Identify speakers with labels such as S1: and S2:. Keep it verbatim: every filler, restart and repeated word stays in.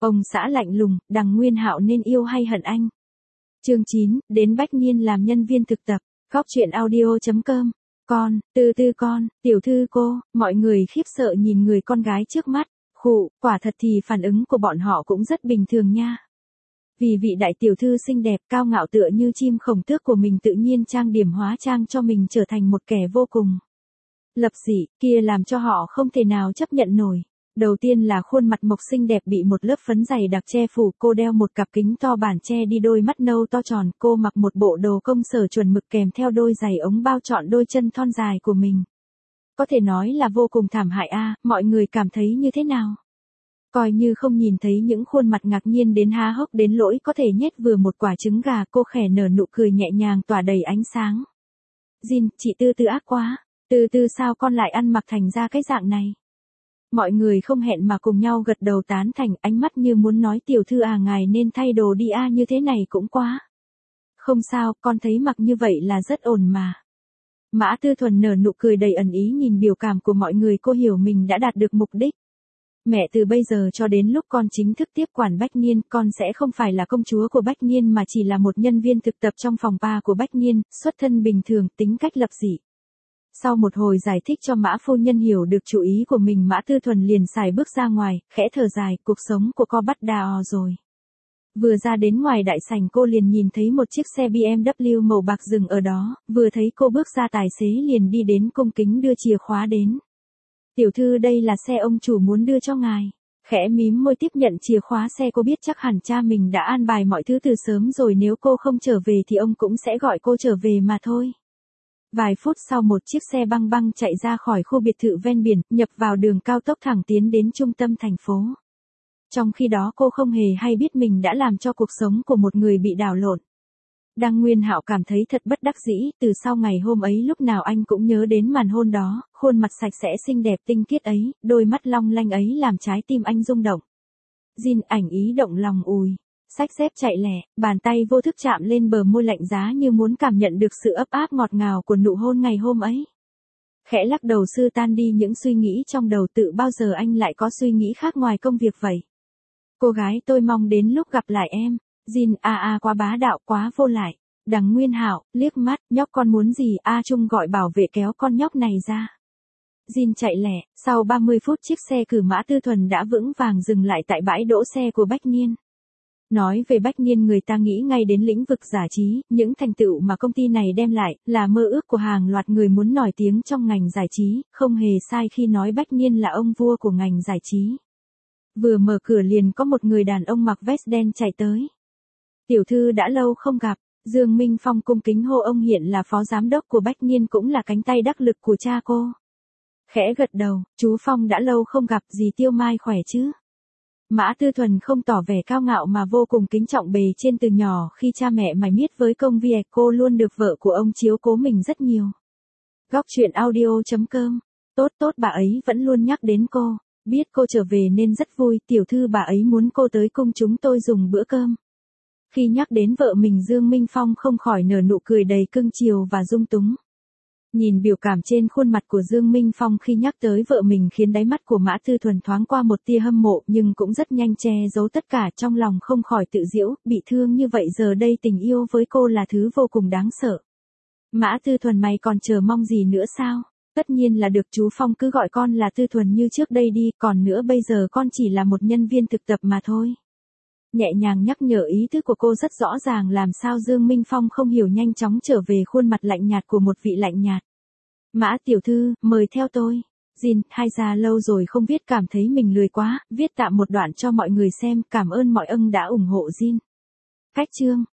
S1: Ông xã lạnh lùng, Đằng Nguyên Hạo nên yêu hay hận anh? Chương chín, đến Bách Niên làm nhân viên thực tập. Góc truyện audio chấm com. Con, từ từ con, tiểu thư cô, mọi người khiếp sợ nhìn người con gái trước mắt. Khụ, quả thật thì phản ứng của bọn họ cũng rất bình thường nha. Vì vị đại tiểu thư xinh đẹp cao ngạo tựa như chim khổng tước của mình tự nhiên trang điểm hóa trang cho mình trở thành một kẻ vô cùng lập dị, kia làm cho họ không thể nào chấp nhận nổi. Đầu tiên là khuôn mặt mộc xinh đẹp bị một lớp phấn dày đặc che phủ, cô đeo một cặp kính to bản che đi đôi mắt nâu to tròn, cô mặc một bộ đồ công sở chuẩn mực kèm theo đôi giày ống bao trọn đôi chân thon dài của mình. Có thể nói là vô cùng thảm hại a, à, mọi người cảm thấy như thế nào? Coi như không nhìn thấy những khuôn mặt ngạc nhiên đến há hốc đến lỗi có thể nhét vừa một quả trứng gà, cô khẽ nở nụ cười nhẹ nhàng tỏa đầy ánh sáng. Jin, chị Tư Tư ác quá, Tư Tư sao con lại ăn mặc thành ra cái dạng này? Mọi người không hẹn mà cùng nhau gật đầu tán thành, ánh mắt như muốn nói tiểu thư à ngài nên thay đồ đi a, như thế này cũng quá. Không sao, con thấy mặc như vậy là rất ổn mà. Mã Tư Thuần nở nụ cười đầy ẩn ý nhìn biểu cảm của mọi người, cô hiểu mình đã đạt được mục đích. Mẹ, từ bây giờ cho đến lúc con chính thức tiếp quản Bách Niên, con sẽ không phải là công chúa của Bách Niên mà chỉ là một nhân viên thực tập trong phòng ba của Bách Niên, xuất thân bình thường, tính cách lập dị. Sau một hồi giải thích cho Mã phu nhân hiểu được chủ ý của mình, Mã Tư Thuần liền xài bước ra ngoài, khẽ thở dài, cuộc sống của cô bắt đà rồi. Vừa ra đến ngoài đại sảnh cô liền nhìn thấy một chiếc xe bê em vê màu bạc dừng ở đó, vừa thấy cô bước ra tài xế liền đi đến cung kính đưa chìa khóa đến. Tiểu thư, đây là xe ông chủ muốn đưa cho ngài. Khẽ mím môi tiếp nhận chìa khóa xe, cô biết chắc hẳn cha mình đã an bài mọi thứ từ sớm rồi, nếu cô không trở về thì ông cũng sẽ gọi cô trở về mà thôi. Vài phút sau một chiếc xe băng băng chạy ra khỏi khu biệt thự ven biển, nhập vào đường cao tốc thẳng tiến đến trung tâm thành phố. Trong khi đó cô không hề hay biết mình đã làm cho cuộc sống của một người bị đảo lộn. Đăng Nguyên Hạo cảm thấy thật bất đắc dĩ, từ sau ngày hôm ấy lúc nào anh cũng nhớ đến màn hôn đó, khuôn mặt sạch sẽ xinh đẹp tinh khiết ấy, đôi mắt long lanh ấy làm trái tim anh rung động. Jin, ảnh ý động lòng ùi. Xách dép chạy lẹ, bàn tay vô thức chạm lên bờ môi lạnh giá như muốn cảm nhận được sự ấp áp ngọt ngào của nụ hôn ngày hôm ấy. Khẽ lắc đầu xua tan đi những suy nghĩ trong đầu, tự bao giờ anh lại có suy nghĩ khác ngoài công việc vậy. Cô gái, tôi mong đến lúc gặp lại em. Jin, a a quá bá đạo, quá vô lại. Đằng Nguyên Hạo liếc mắt, nhóc con muốn gì? A Trung gọi bảo vệ kéo con nhóc này ra. Jin chạy lẹ, sau ba mươi phút chiếc xe cử Mã Tư Thuần đã vững vàng dừng lại tại bãi đỗ xe của Bách Niên. Nói về Bách Niên người ta nghĩ ngay đến lĩnh vực giải trí, những thành tựu mà công ty này đem lại, là mơ ước của hàng loạt người muốn nổi tiếng trong ngành giải trí, không hề sai khi nói Bách Niên là ông vua của ngành giải trí. Vừa mở cửa liền có một người đàn ông mặc vest đen chạy tới. Tiểu thư đã lâu không gặp, Dương Minh Phong cung kính hô, ông hiện là phó giám đốc của Bách Niên cũng là cánh tay đắc lực của cha cô. Khẽ gật đầu, chú Phong đã lâu không gặp, dì Tiêu Mai khỏe chứ? Mã Tư Thuần không tỏ vẻ cao ngạo mà vô cùng kính trọng bề trên, từ nhỏ khi cha mẹ mải miết với công việc cô luôn được vợ của ông chiếu cố mình rất nhiều. Góc truyện audio chấm com. Tốt tốt, bà ấy vẫn luôn nhắc đến cô, biết cô trở về nên rất vui, tiểu thư bà ấy muốn cô tới cung chúng tôi dùng bữa cơm. Khi nhắc đến vợ mình, Dương Minh Phong không khỏi nở nụ cười đầy cưng chiều và dung túng. Nhìn biểu cảm trên khuôn mặt của Dương Minh Phong khi nhắc tới vợ mình khiến đáy mắt của Mã Tư Thuần thoáng qua một tia hâm mộ, nhưng cũng rất nhanh che giấu tất cả, trong lòng không khỏi tự giễu, bị thương như vậy giờ đây tình yêu với cô là thứ vô cùng đáng sợ. Mã Tư Thuần, mày còn chờ mong gì nữa sao? Tất nhiên là được, chú Phong cứ gọi con là Tư Thuần như trước đây đi, còn nữa bây giờ con chỉ là một nhân viên thực tập mà thôi. Nhẹ nhàng nhắc nhở, ý thức của cô rất rõ ràng, làm sao Dương Minh Phong không hiểu, nhanh chóng trở về khuôn mặt lạnh nhạt của một vị lạnh nhạt. Mã tiểu thư, mời theo tôi. Jin, hai già lâu rồi không viết, cảm thấy mình lười quá, viết tạm một đoạn cho mọi người xem, cảm ơn mọi ân đã ủng hộ Jin. Cách chương.